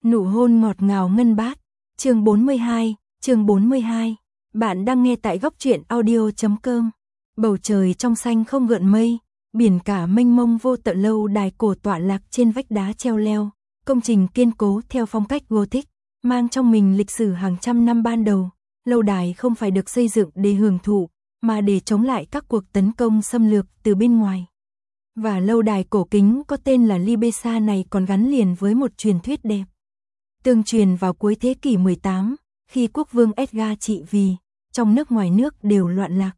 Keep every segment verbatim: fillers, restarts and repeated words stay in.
Nụ hôn ngọt ngào ngân bát. Chương bốn mươi hai, chương bốn mươi hai. Bạn đang nghe tại góc truyện audio chấm com. Bầu trời trong xanh không gợn mây, biển cả mênh mông vô tận, lâu đài cổ tọa lạc trên vách đá treo leo, công trình kiên cố theo phong cách Gothic, mang trong mình lịch sử hàng trăm năm ban đầu. Lâu đài không phải được xây dựng để hưởng thụ, mà để chống lại các cuộc tấn công xâm lược từ bên ngoài. Và lâu đài cổ kính có tên là Libessa này còn gắn liền với một truyền thuyết đẹp. Tương truyền vào cuối thế kỷ mười tám, khi quốc vương Edgar trị vì, trong nước ngoài nước đều loạn lạc.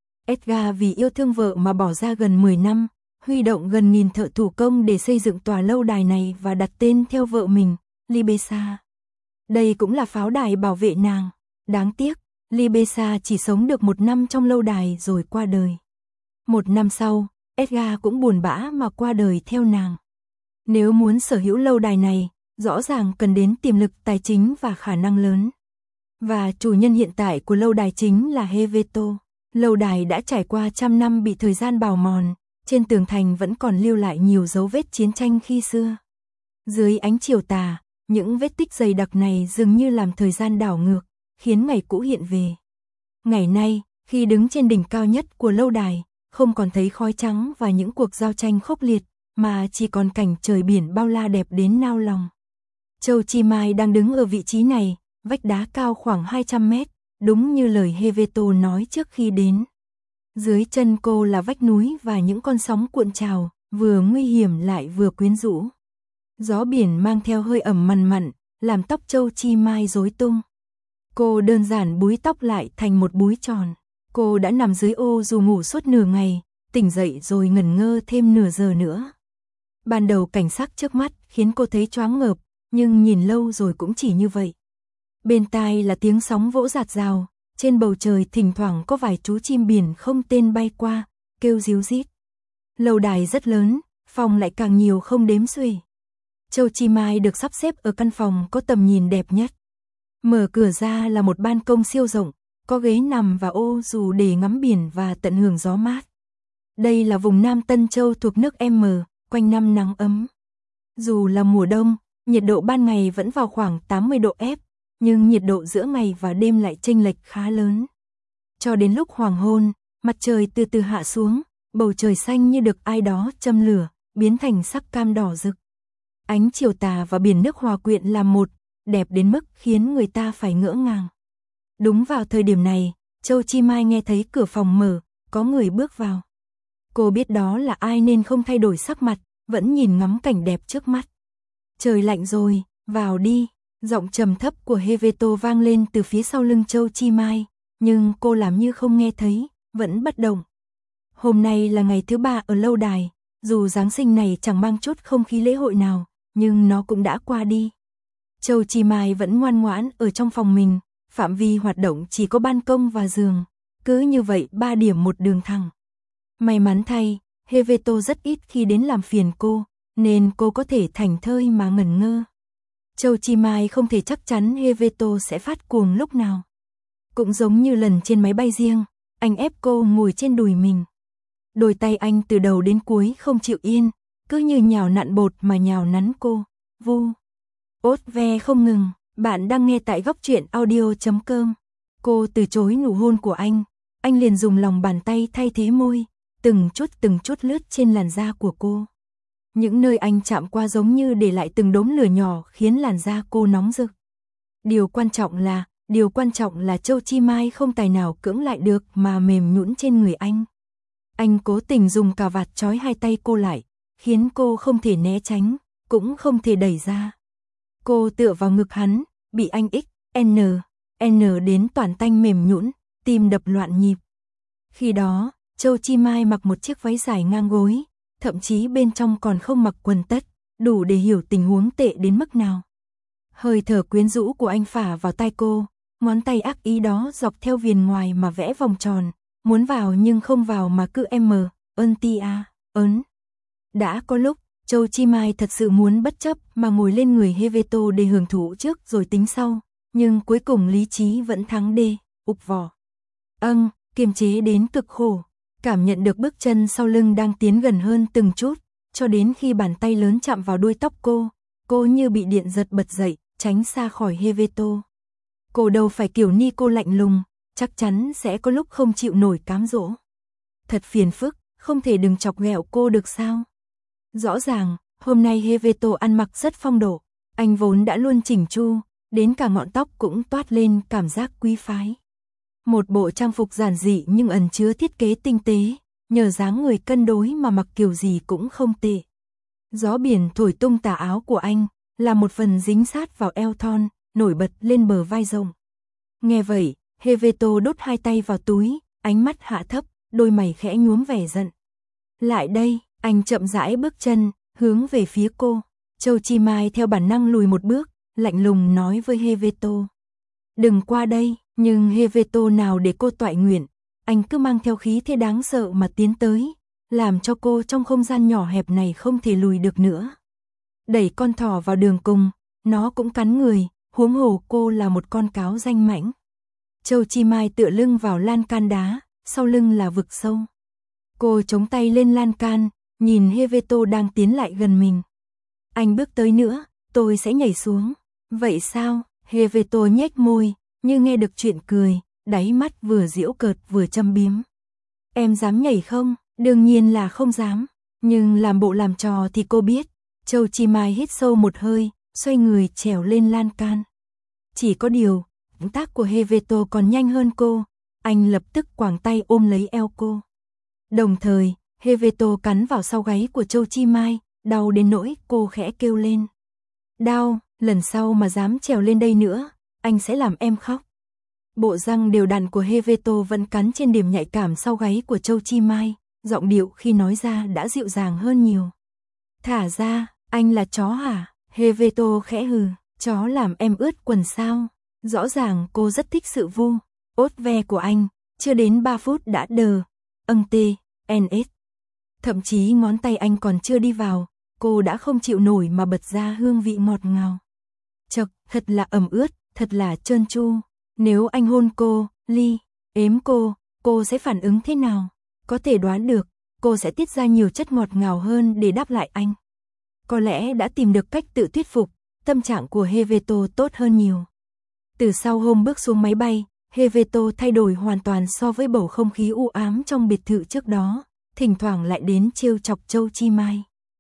Edgar vì yêu thương vợ mà bỏ ra gần mười năm, huy động gần nghìn thợ thủ công để xây dựng tòa lâu đài này và đặt tên theo vợ mình, Libessa. Đây cũng là pháo đài bảo vệ nàng. Đáng tiếc, Libessa chỉ sống được một năm trong lâu đài rồi qua đời. Một năm sau, Edgar cũng buồn bã mà qua đời theo nàng. Nếu muốn sở hữu lâu đài này, rõ ràng cần đến tiềm lực tài chính và khả năng lớn. Và chủ nhân hiện tại của lâu đài chính là Heveto. Lâu đài đã trải qua trăm năm bị thời gian bào mòn, trên tường thành vẫn còn lưu lại nhiều dấu vết chiến tranh khi xưa. Dưới ánh chiều tà, những vết tích dày đặc này dường như làm thời gian đảo ngược, khiến ngày cũ hiện về. Ngày nay, khi đứng trên đỉnh cao nhất của lâu đài, không còn thấy khói trắng và những cuộc giao tranh khốc liệt, mà chỉ còn cảnh trời biển bao la đẹp đến nao lòng. Châu Chi Mai đang đứng ở vị trí này, vách đá cao khoảng hai trăm mét, đúng như lời Heveto nói trước khi đến. Dưới chân cô là vách núi và những con sóng cuộn trào, vừa nguy hiểm lại vừa quyến rũ. Gió biển mang theo hơi ẩm mằn mặn, làm tóc Châu Chi Mai rối tung. Cô đơn giản búi tóc lại thành một búi tròn. Cô đã nằm dưới ô dù ngủ suốt nửa ngày, tỉnh dậy rồi ngẩn ngơ thêm nửa giờ nữa. Ban đầu cảnh sắc trước mắt khiến cô thấy choáng ngợp, nhưng nhìn lâu rồi cũng chỉ như vậy. Bên tai là tiếng sóng vỗ rạt rào, trên bầu trời thỉnh thoảng có vài chú chim biển không tên bay qua, kêu ríu rít. Lâu đài rất lớn, phòng lại càng nhiều không đếm xuể. Châu Chi Mai được sắp xếp ở căn phòng có tầm nhìn đẹp nhất. Mở cửa ra là một ban công siêu rộng, có ghế nằm và ô dù để ngắm biển và tận hưởng gió mát. Đây là vùng Nam Tân Châu thuộc nước M, quanh năm nắng ấm. Dù là mùa đông, nhiệt độ ban ngày vẫn vào khoảng tám mươi độ F, nhưng nhiệt độ giữa ngày và đêm lại chênh lệch khá lớn. Cho đến lúc hoàng hôn, mặt trời từ từ hạ xuống, bầu trời xanh như được ai đó châm lửa, biến thành sắc cam đỏ rực. Ánh chiều tà và biển nước hòa quyện làm một, đẹp đến mức khiến người ta phải ngỡ ngàng. Đúng vào thời điểm này, Châu Chi Mai nghe thấy cửa phòng mở, có người bước vào. Cô biết đó là ai nên không thay đổi sắc mặt, vẫn nhìn ngắm cảnh đẹp trước mắt. Trời lạnh rồi, vào đi. Giọng trầm thấp của Heveto vang lên từ phía sau lưng Châu Chi Mai, nhưng cô làm như không nghe thấy, vẫn bất động. Hôm nay là ngày thứ ba ở lâu đài, dù Giáng sinh này chẳng mang chút không khí lễ hội nào, nhưng nó cũng đã qua đi. Châu Chi Mai vẫn ngoan ngoãn ở trong phòng mình, phạm vi hoạt động chỉ có ban công và giường, cứ như vậy ba điểm một đường thẳng. May mắn thay, Heveto rất ít khi đến làm phiền cô, nên cô có thể thảnh thơi mà ngẩn ngơ. Châu Chi Mai không thể chắc chắn Heveto sẽ phát cuồng lúc nào. Cũng giống như lần trên máy bay riêng, anh ép cô ngồi trên đùi mình. Đôi tay anh từ đầu đến cuối không chịu yên, cứ như nhào nặn bột mà nhào nắn cô, vu, ốt ve không ngừng. Bạn đang nghe tại góc truyện audio chấm com. Cô từ chối nụ hôn của anh, anh liền dùng lòng bàn tay thay thế môi, từng chút từng chút lướt trên làn da của cô. Những nơi anh chạm qua giống như để lại từng đốm lửa nhỏ khiến làn da cô nóng rực. Điều quan trọng là, điều quan trọng là Châu Chi Mai không tài nào cưỡng lại được mà mềm nhũn trên người anh. Anh cố tình dùng cà vạt trói hai tay cô lại, khiến cô không thể né tránh, cũng không thể đẩy ra. Cô tựa vào ngực hắn, bị anh X, N, N đến toàn tanh mềm nhũn, tim đập loạn nhịp. Khi đó, Châu Chi Mai mặc một chiếc váy dài ngang gối, thậm chí bên trong còn không mặc quần tất, đủ để hiểu tình huống tệ đến mức nào. Hơi thở quyến rũ của anh phả vào tai cô, ngón tay ác ý đó dọc theo viền ngoài mà vẽ vòng tròn, muốn vào nhưng không vào mà cứ M, ơn ti a, ớn. Đã có lúc, Châu Chi Mai thật sự muốn bất chấp mà ngồi lên người Heveto để hưởng thụ trước rồi tính sau, nhưng cuối cùng lý trí vẫn thắng đê, ục vỏ. Âng, kiềm chế đến cực khổ, cảm nhận được bước chân sau lưng đang tiến gần hơn từng chút, cho đến khi bàn tay lớn chạm vào đuôi tóc cô, cô như bị điện giật bật dậy, tránh xa khỏi Helveto. Cô đâu phải kiểu Nico lạnh lùng, chắc chắn sẽ có lúc không chịu nổi cám dỗ. Thật phiền phức, không thể đừng chọc ghẹo cô được sao? Rõ ràng, hôm nay Helveto ăn mặc rất phong độ, anh vốn đã luôn chỉnh chu, đến cả ngọn tóc cũng toát lên cảm giác quý phái. Một bộ trang phục giản dị nhưng ẩn chứa thiết kế tinh tế, nhờ dáng người cân đối mà mặc kiểu gì cũng không tệ. Gió biển thổi tung tà áo của anh, là một phần dính sát vào eo thon, nổi bật lên bờ vai rộng. Nghe vậy, Helveto đút hai tay vào túi, ánh mắt hạ thấp, đôi mày khẽ nhuốm vẻ giận. Lại đây, anh chậm rãi bước chân, hướng về phía cô. Châu Chi Mai theo bản năng lùi một bước, lạnh lùng nói với Helveto. Đừng qua đây, nhưng Helveto nào để cô toại nguyện, anh cứ mang theo khí thế đáng sợ mà tiến tới, làm cho cô trong không gian nhỏ hẹp này không thể lùi được nữa. Đẩy con thỏ vào đường cùng, nó cũng cắn người, huống hồ cô là một con cáo danh mãnh. Châu Chi Mai tựa lưng vào lan can đá, sau lưng là vực sâu. Cô chống tay lên lan can, nhìn Helveto đang tiến lại gần mình. Anh bước tới nữa, tôi sẽ nhảy xuống. Vậy sao? Helveto nhếch môi, như nghe được chuyện cười, đáy mắt vừa giễu cợt vừa châm biếm. Em dám nhảy không? Đương nhiên là không dám, nhưng làm bộ làm trò thì cô biết. Châu Chi Mai hít sâu một hơi, xoay người trèo lên lan can. Chỉ có điều, động tác của Helveto còn nhanh hơn cô, anh lập tức quàng tay ôm lấy eo cô. Đồng thời, Helveto cắn vào sau gáy của Châu Chi Mai, đau đến nỗi cô khẽ kêu lên. Đau, lần sau mà dám trèo lên đây nữa, anh sẽ làm em khóc. Bộ răng đều đặn của Helveto vẫn cắn trên điểm nhạy cảm sau gáy của Châu Chi Mai, giọng điệu khi nói ra đã dịu dàng hơn nhiều. Thả ra, anh là chó hả? Helveto khẽ hừ, chó làm em ướt quần sao? Rõ ràng cô rất thích sự vu, ốt ve của anh, chưa đến ba phút đã đờ, âng tê, en ét. Thậm chí ngón tay anh còn chưa đi vào, cô đã không chịu nổi mà bật ra hương vị ngọt ngào. Chật, thật là ẩm ướt, thật là trơn tru. Nếu anh hôn cô, ly, ếm cô, cô sẽ phản ứng thế nào? Có thể đoán được, cô sẽ tiết ra nhiều chất ngọt ngào hơn để đáp lại anh. Có lẽ đã tìm được cách tự thuyết phục, tâm trạng của Helveto tốt hơn nhiều. Từ sau hôm bước xuống máy bay, Helveto thay đổi hoàn toàn so với bầu không khí u ám trong biệt thự trước đó, thỉnh thoảng lại đến trêu chọc Châu Chi Mai.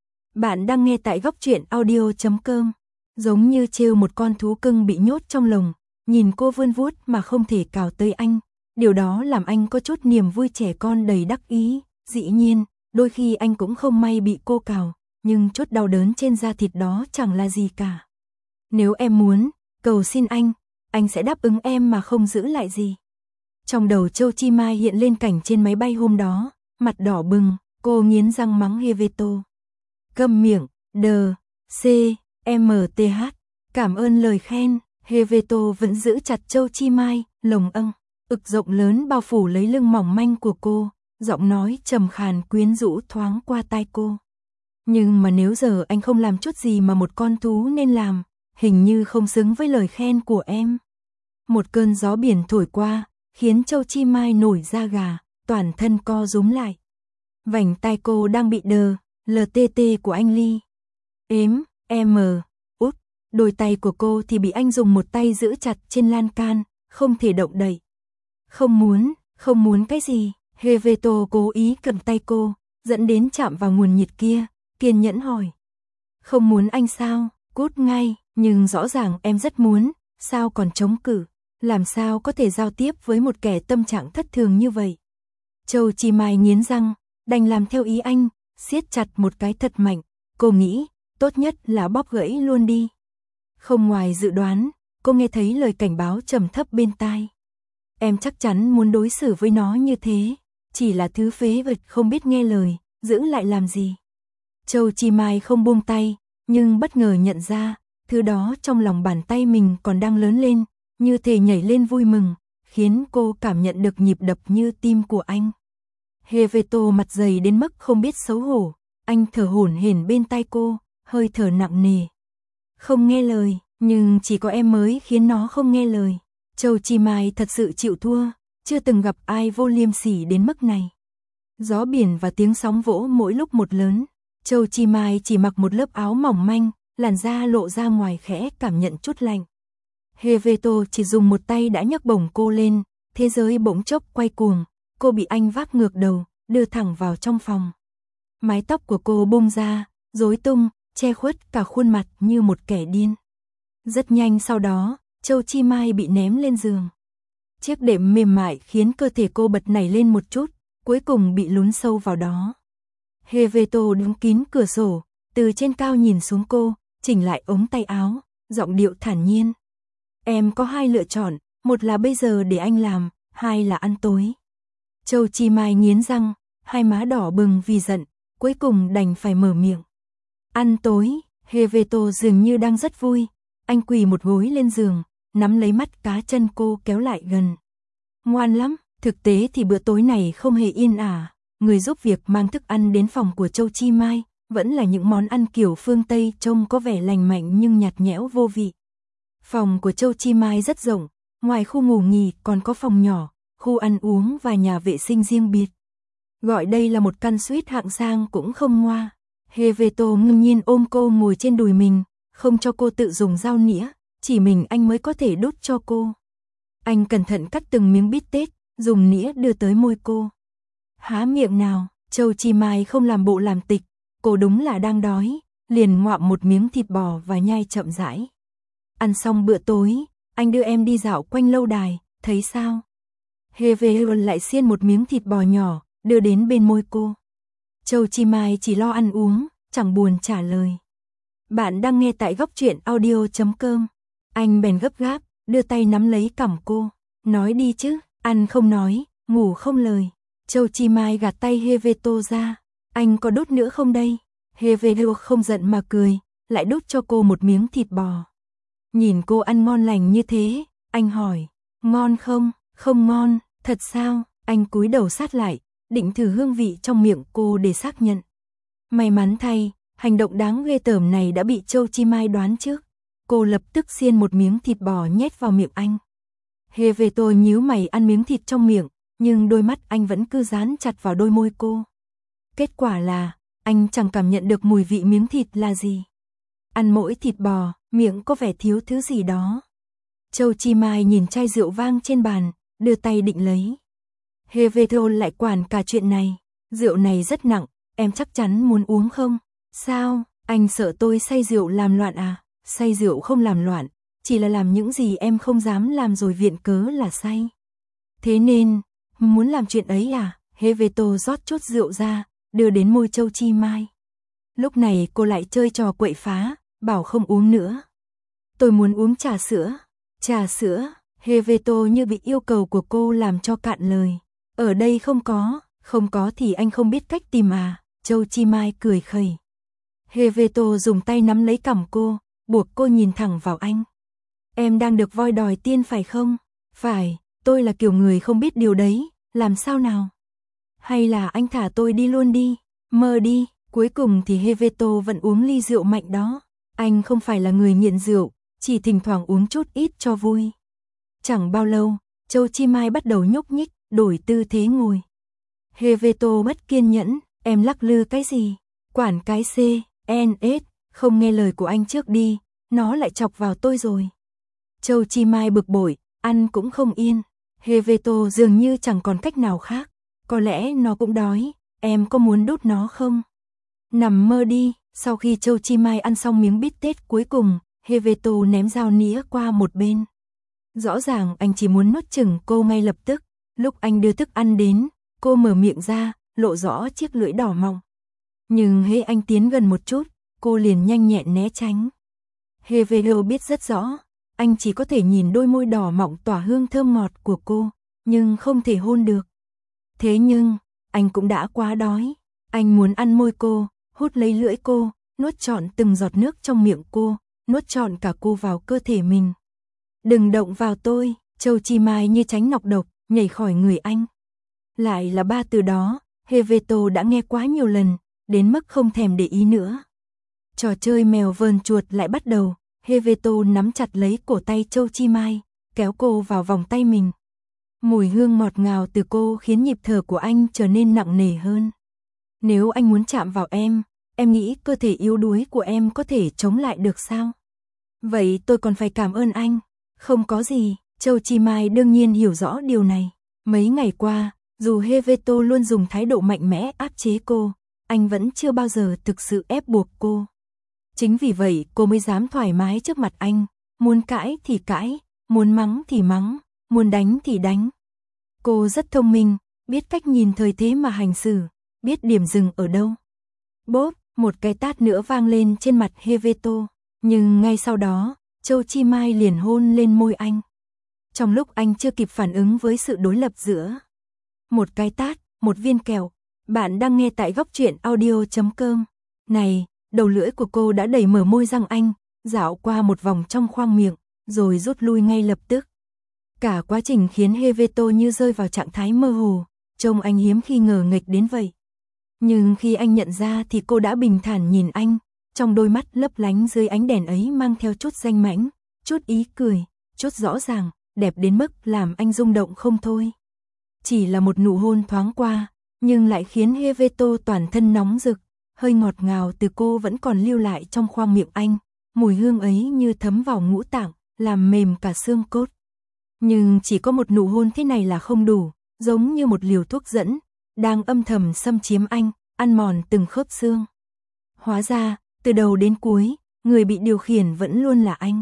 Bạn đang nghe tại góc truyện audio chấm com, giống như trêu một con thú cưng bị nhốt trong lồng, nhìn cô vươn vuốt mà không thể cào tới anh, điều đó làm anh có chút niềm vui trẻ con đầy đắc ý. Dĩ nhiên, đôi khi anh cũng không may bị cô cào, nhưng chút đau đớn trên da thịt đó chẳng là gì cả. Nếu em muốn, cầu xin anh, anh sẽ đáp ứng em mà không giữ lại gì. Trong đầu Châu Chi Mai hiện lên cảnh trên máy bay hôm đó, mặt đỏ bừng, cô nghiến răng mắng Helveto. Câm miệng, đờ, c, m, t, h, cảm ơn lời khen. Helveto vẫn giữ chặt Châu Chi Mai, lồng âng, ực rộng lớn bao phủ lấy lưng mỏng manh của cô, giọng nói trầm khàn quyến rũ thoáng qua tai cô. Nhưng mà nếu giờ anh không làm chút gì mà một con thú nên làm, hình như không xứng với lời khen của em. Một cơn gió biển thổi qua, khiến Châu Chi Mai nổi da gà, toàn thân co rúm lại. Vành tai cô đang bị đờ, lờ tê tê của anh Ly. Ếm, em, út, đôi tay của cô thì bị anh dùng một tay giữ chặt trên lan can, không thể động đậy. Không muốn, không muốn cái gì? Helveto cố ý cầm tay cô, dẫn đến chạm vào nguồn nhiệt kia, kiên nhẫn hỏi. Không muốn anh sao? Cút ngay, nhưng rõ ràng em rất muốn, sao còn chống cự? Làm sao có thể giao tiếp với một kẻ tâm trạng thất thường như vậy? Châu Chi Mai nghiến răng, đành làm theo ý anh, siết chặt một cái thật mạnh. Cô nghĩ, tốt nhất là bóp gãy luôn đi. Không ngoài dự đoán, cô nghe thấy lời cảnh báo trầm thấp bên tai. Em chắc chắn muốn đối xử với nó như thế, chỉ là thứ phế vật không biết nghe lời, giữ lại làm gì. Châu Chi Mai không buông tay, nhưng bất ngờ nhận ra, thứ đó trong lòng bàn tay mình còn đang lớn lên, như thể nhảy lên vui mừng, khiến cô cảm nhận được nhịp đập như tim của anh. Helveto mặt dày đến mức không biết xấu hổ, anh thở hổn hển bên tai cô, hơi thở nặng nề. Không nghe lời, nhưng chỉ có em mới khiến nó không nghe lời. Châu Chi Mai thật sự chịu thua, chưa từng gặp ai vô liêm sỉ đến mức này. Gió biển và tiếng sóng vỗ mỗi lúc một lớn, Châu Chi Mai chỉ mặc một lớp áo mỏng manh, làn da lộ ra ngoài khẽ cảm nhận chút lạnh. Heveto chỉ dùng một tay đã nhấc bổng cô lên, thế giới bỗng chốc quay cuồng, cô bị anh vác ngược đầu, đưa thẳng vào trong phòng. Mái tóc của cô bung ra, rối tung, che khuất cả khuôn mặt như một kẻ điên. Rất nhanh sau đó, Châu Chi Mai bị ném lên giường. Chiếc đệm mềm mại khiến cơ thể cô bật nảy lên một chút, cuối cùng bị lún sâu vào đó. Heveto đứng kín cửa sổ, từ trên cao nhìn xuống cô, chỉnh lại ống tay áo, giọng điệu thản nhiên. Em có hai lựa chọn, một là bây giờ để anh làm, hai là ăn tối. Châu Chi Mai nghiến răng, hai má đỏ bừng vì giận, cuối cùng đành phải mở miệng. Ăn tối, Heveto dường như đang rất vui, anh quỳ một gối lên giường, nắm lấy mắt cá chân cô kéo lại gần. Ngoan lắm, thực tế thì bữa tối này không hề yên ả, người giúp việc mang thức ăn đến phòng của Châu Chi Mai, vẫn là những món ăn kiểu phương Tây trông có vẻ lành mạnh nhưng nhạt nhẽo vô vị. Phòng của Châu Chi Mai rất rộng, ngoài khu ngủ nghỉ còn có phòng nhỏ, khu ăn uống và nhà vệ sinh riêng biệt. Gọi đây là một căn suite hạng sang cũng không ngoa. Heveto ngưng nhiên ôm cô ngồi trên đùi mình, không cho cô tự dùng dao nĩa, chỉ mình anh mới có thể đút cho cô. Anh cẩn thận cắt từng miếng bít tết, dùng nĩa đưa tới môi cô. Há miệng nào, Châu Chi Mai không làm bộ làm tịch, cô đúng là đang đói, liền ngoạm một miếng thịt bò và nhai chậm rãi. Ăn xong bữa tối, anh đưa em đi dạo quanh lâu đài, thấy sao? Heveto lại xiên một miếng thịt bò nhỏ, đưa đến bên môi cô. Châu Chi Mai chỉ lo ăn uống, chẳng buồn trả lời. Bạn đang nghe tại góc truyện audio chấm com. Anh bèn gấp gáp, đưa tay nắm lấy cằm cô. Nói đi chứ, ăn không nói, ngủ không lời. Châu Chi Mai gạt tay Heveto ra. Anh có đút nữa không đây? Heveto không giận mà cười, lại đút cho cô một miếng thịt bò. Nhìn cô ăn ngon lành như thế, anh hỏi, ngon không? Không ngon, thật sao? Anh cúi đầu sát lại, định thử hương vị trong miệng cô để xác nhận. May mắn thay, hành động đáng ghê tởm này đã bị Châu Chi Mai đoán trước. Cô lập tức xiên một miếng thịt bò nhét vào miệng anh. Heveto nhíu mày ăn miếng thịt trong miệng, nhưng đôi mắt anh vẫn cứ dán chặt vào đôi môi cô. Kết quả là, anh chẳng cảm nhận được mùi vị miếng thịt là gì. Ăn mỗi thịt bò, miệng có vẻ thiếu thứ gì đó. Châu Chi Mai nhìn chai rượu vang trên bàn, đưa tay định lấy. Heveto lại quản cả chuyện này. Rượu này rất nặng, em chắc chắn muốn uống không? Sao, anh sợ tôi say rượu làm loạn à? Say rượu không làm loạn, chỉ là làm những gì em không dám làm rồi viện cớ là say. Thế nên, muốn làm chuyện ấy à? Heveto rót chút rượu ra, đưa đến môi Châu Chi Mai. Lúc này cô lại chơi trò quậy phá, bảo không uống nữa. Tôi muốn uống trà sữa. Trà sữa, Heveto như bị yêu cầu của cô làm cho cạn lời. Ở đây không có, không có thì anh không biết cách tìm à? Châu Chi Mai cười khẩy. Heveto dùng tay nắm lấy cằm cô, buộc cô nhìn thẳng vào anh. Em đang được voi đòi tiên phải không? Phải, tôi là kiểu người không biết điều đấy, làm sao nào? Hay là anh thả tôi đi luôn đi, mơ đi. Cuối cùng thì Heveto vẫn uống ly rượu mạnh đó. Anh không phải là người nghiện rượu, chỉ thỉnh thoảng uống chút ít cho vui. Chẳng bao lâu, Châu Chi Mai bắt đầu nhúc nhích, đổi tư thế ngồi. Heveto bất kiên nhẫn, em lắc lư cái gì? Quản cái C, N, S, không nghe lời của anh trước đi, nó lại chọc vào tôi rồi. Châu Chi Mai bực bội, ăn cũng không yên. Heveto dường như chẳng còn cách nào khác. Có lẽ nó cũng đói, em có muốn đút nó không? Nằm mơ đi. Sau khi Châu Chi Mai ăn xong miếng bít tết cuối cùng, Heveto ném dao nĩa qua một bên. Rõ ràng anh chỉ muốn nuốt chửng cô ngay lập tức. Lúc anh đưa thức ăn đến, cô mở miệng ra, lộ rõ chiếc lưỡi đỏ mọng. Nhưng hễ anh tiến gần một chút, cô liền nhanh nhẹn né tránh. Heveto biết rất rõ, anh chỉ có thể nhìn đôi môi đỏ mọng tỏa hương thơm ngọt của cô, nhưng không thể hôn được. Thế nhưng, anh cũng đã quá đói. Anh muốn ăn môi cô, hút lấy lưỡi cô, nuốt trọn từng giọt nước trong miệng cô, nuốt trọn cả cô vào cơ thể mình. Đừng động vào tôi, Châu Chi Mai như tránh nọc độc, nhảy khỏi người anh. Lại là ba từ đó, Heveto đã nghe quá nhiều lần, đến mức không thèm để ý nữa. Trò chơi mèo vờn chuột lại bắt đầu, Heveto nắm chặt lấy cổ tay Châu Chi Mai, kéo cô vào vòng tay mình. Mùi hương ngọt ngào từ cô khiến nhịp thở của anh trở nên nặng nề hơn. Nếu anh muốn chạm vào em, em nghĩ cơ thể yếu đuối của em có thể chống lại được sao? Vậy tôi còn phải cảm ơn anh. Không có gì, Châu Chi Mai đương nhiên hiểu rõ điều này. Mấy ngày qua, dù Heveto luôn dùng thái độ mạnh mẽ áp chế cô, anh vẫn chưa bao giờ thực sự ép buộc cô. Chính vì vậy cô mới dám thoải mái trước mặt anh, muốn cãi thì cãi, muốn mắng thì mắng, muốn đánh thì đánh. Cô rất thông minh, biết cách nhìn thời thế mà hành xử, biết điểm dừng ở đâu. Bốp, một cái tát nữa vang lên trên mặt Heveto, nhưng ngay sau đó, Châu Chi Mai liền hôn lên môi anh. Trong lúc anh chưa kịp phản ứng với sự đối lập giữa một cái tát, một viên kẹo, bạn đang nghe tại góc truyện audio chấm com. Này, đầu lưỡi của cô đã đẩy mở môi răng anh, dạo qua một vòng trong khoang miệng, rồi rút lui ngay lập tức. Cả quá trình khiến Heveto như rơi vào trạng thái mơ hồ, trông anh hiếm khi ngờ nghệch đến vậy. Nhưng khi anh nhận ra thì cô đã bình thản nhìn anh, trong đôi mắt lấp lánh dưới ánh đèn ấy mang theo chút danh mãnh, chút ý cười, chút rõ ràng, đẹp đến mức làm anh rung động không thôi. Chỉ là một nụ hôn thoáng qua, nhưng lại khiến Heveto toàn thân nóng rực, hơi ngọt ngào từ cô vẫn còn lưu lại trong khoang miệng anh, mùi hương ấy như thấm vào ngũ tạng, làm mềm cả xương cốt. Nhưng chỉ có một nụ hôn thế này là không đủ, giống như một liều thuốc dẫn, đang âm thầm xâm chiếm anh, ăn mòn từng khớp xương. Hóa ra, từ đầu đến cuối, người bị điều khiển vẫn luôn là anh.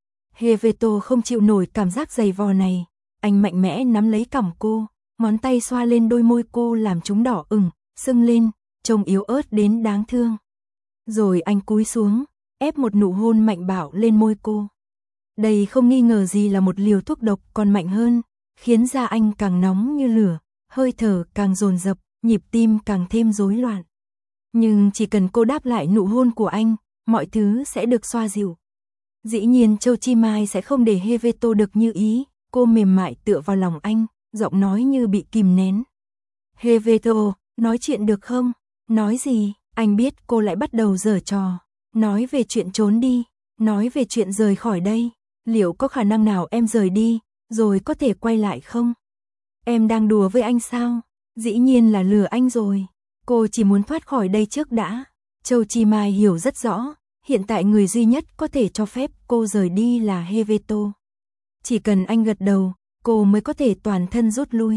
Heveto không chịu nổi cảm giác dày vò này, anh mạnh mẽ nắm lấy cằm cô, ngón tay xoa lên đôi môi cô làm chúng đỏ ửng, sưng lên, trông yếu ớt đến đáng thương. Rồi anh cúi xuống, ép một nụ hôn mạnh bạo lên môi cô. Đây không nghi ngờ gì là một liều thuốc độc còn mạnh hơn, khiến da anh càng nóng như lửa, hơi thở càng dồn dập, nhịp tim càng thêm rối loạn. Nhưng chỉ cần cô đáp lại nụ hôn của anh, mọi thứ sẽ được xoa dịu. Dĩ nhiên Châu Chi Mai sẽ không để Heveto được như ý, cô mềm mại tựa vào lòng anh, giọng nói như bị kìm nén. Heveto, nói chuyện được không? Nói gì? Anh biết cô lại bắt đầu giở trò. Nói về chuyện trốn đi, nói về chuyện rời khỏi đây. Liệu có khả năng nào em rời đi, rồi có thể quay lại không? Em đang đùa với anh sao? Dĩ nhiên là lừa anh rồi. Cô chỉ muốn thoát khỏi đây trước đã. Châu Chi Mai hiểu rất rõ, hiện tại người duy nhất có thể cho phép cô rời đi là Heveto. Chỉ cần anh gật đầu, cô mới có thể toàn thân rút lui.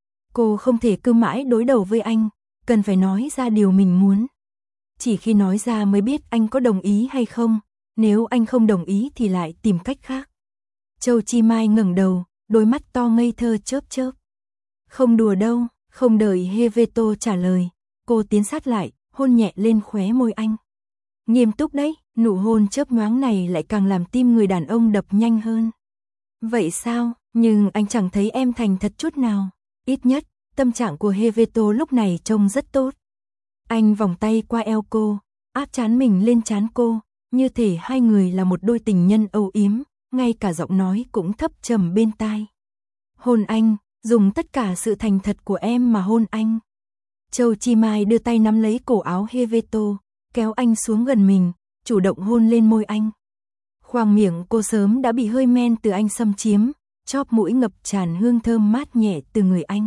Cô không thể cứ mãi đối đầu với anh, cần phải nói ra điều mình muốn. Chỉ khi nói ra mới biết anh có đồng ý hay không, nếu anh không đồng ý thì lại tìm cách khác. Châu Chi Mai ngẩng đầu, đôi mắt to ngây thơ chớp chớp. Không đùa đâu, không đợi Heveto trả lời, cô tiến sát lại, hôn nhẹ lên khóe môi anh. Nghiêm túc đấy, nụ hôn chớp nhoáng này lại càng làm tim người đàn ông đập nhanh hơn. Vậy sao, nhưng anh chẳng thấy em thành thật chút nào. Ít nhất, tâm trạng của Heveto lúc này trông rất tốt. Anh vòng tay qua eo cô, áp trán mình lên trán cô, như thể hai người là một đôi tình nhân âu yếm, ngay cả giọng nói cũng thấp trầm bên tai. Hôn anh, dùng tất cả sự thành thật của em mà hôn anh. Châu Chi Mai đưa tay nắm lấy cổ áo Heveto, kéo anh xuống gần mình, chủ động hôn lên môi anh. Khoang miệng cô sớm đã bị hơi men từ anh xâm chiếm, chóp mũi ngập tràn hương thơm mát nhẹ từ người anh.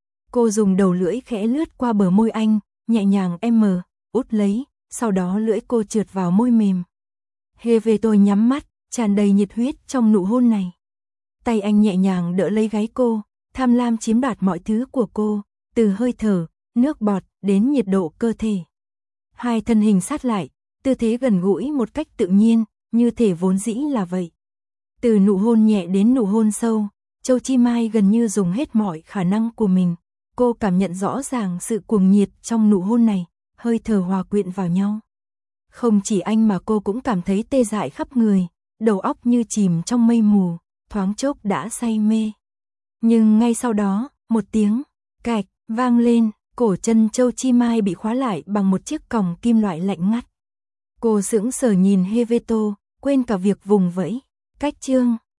Cô dùng đầu lưỡi khẽ lướt qua bờ môi anh, nhẹ nhàng em mờ, út lấy, sau đó lưỡi cô trượt vào môi mềm. Heveto nhắm mắt, tràn đầy nhiệt huyết trong nụ hôn này. Tay anh nhẹ nhàng đỡ lấy gáy cô, tham lam chiếm đoạt mọi thứ của cô, từ hơi thở, nước bọt đến nhiệt độ cơ thể. Hai thân hình sát lại, tư thế gần gũi một cách tự nhiên, như thể vốn dĩ là vậy. Từ nụ hôn nhẹ đến nụ hôn sâu, Châu Chi Mai gần như dùng hết mọi khả năng của mình. Cô cảm nhận rõ ràng sự cuồng nhiệt trong nụ hôn này, hơi thở hòa quyện vào nhau. Không chỉ anh mà cô cũng cảm thấy tê dại khắp người, đầu óc như chìm trong mây mù, thoáng chốc đã say mê. Nhưng ngay sau đó, một tiếng cạch vang lên, cổ chân Châu Chi Mai bị khóa lại bằng một chiếc còng kim loại lạnh ngắt. Cô sững sờ nhìn Heveto, quên cả việc vùng vẫy. Cách chương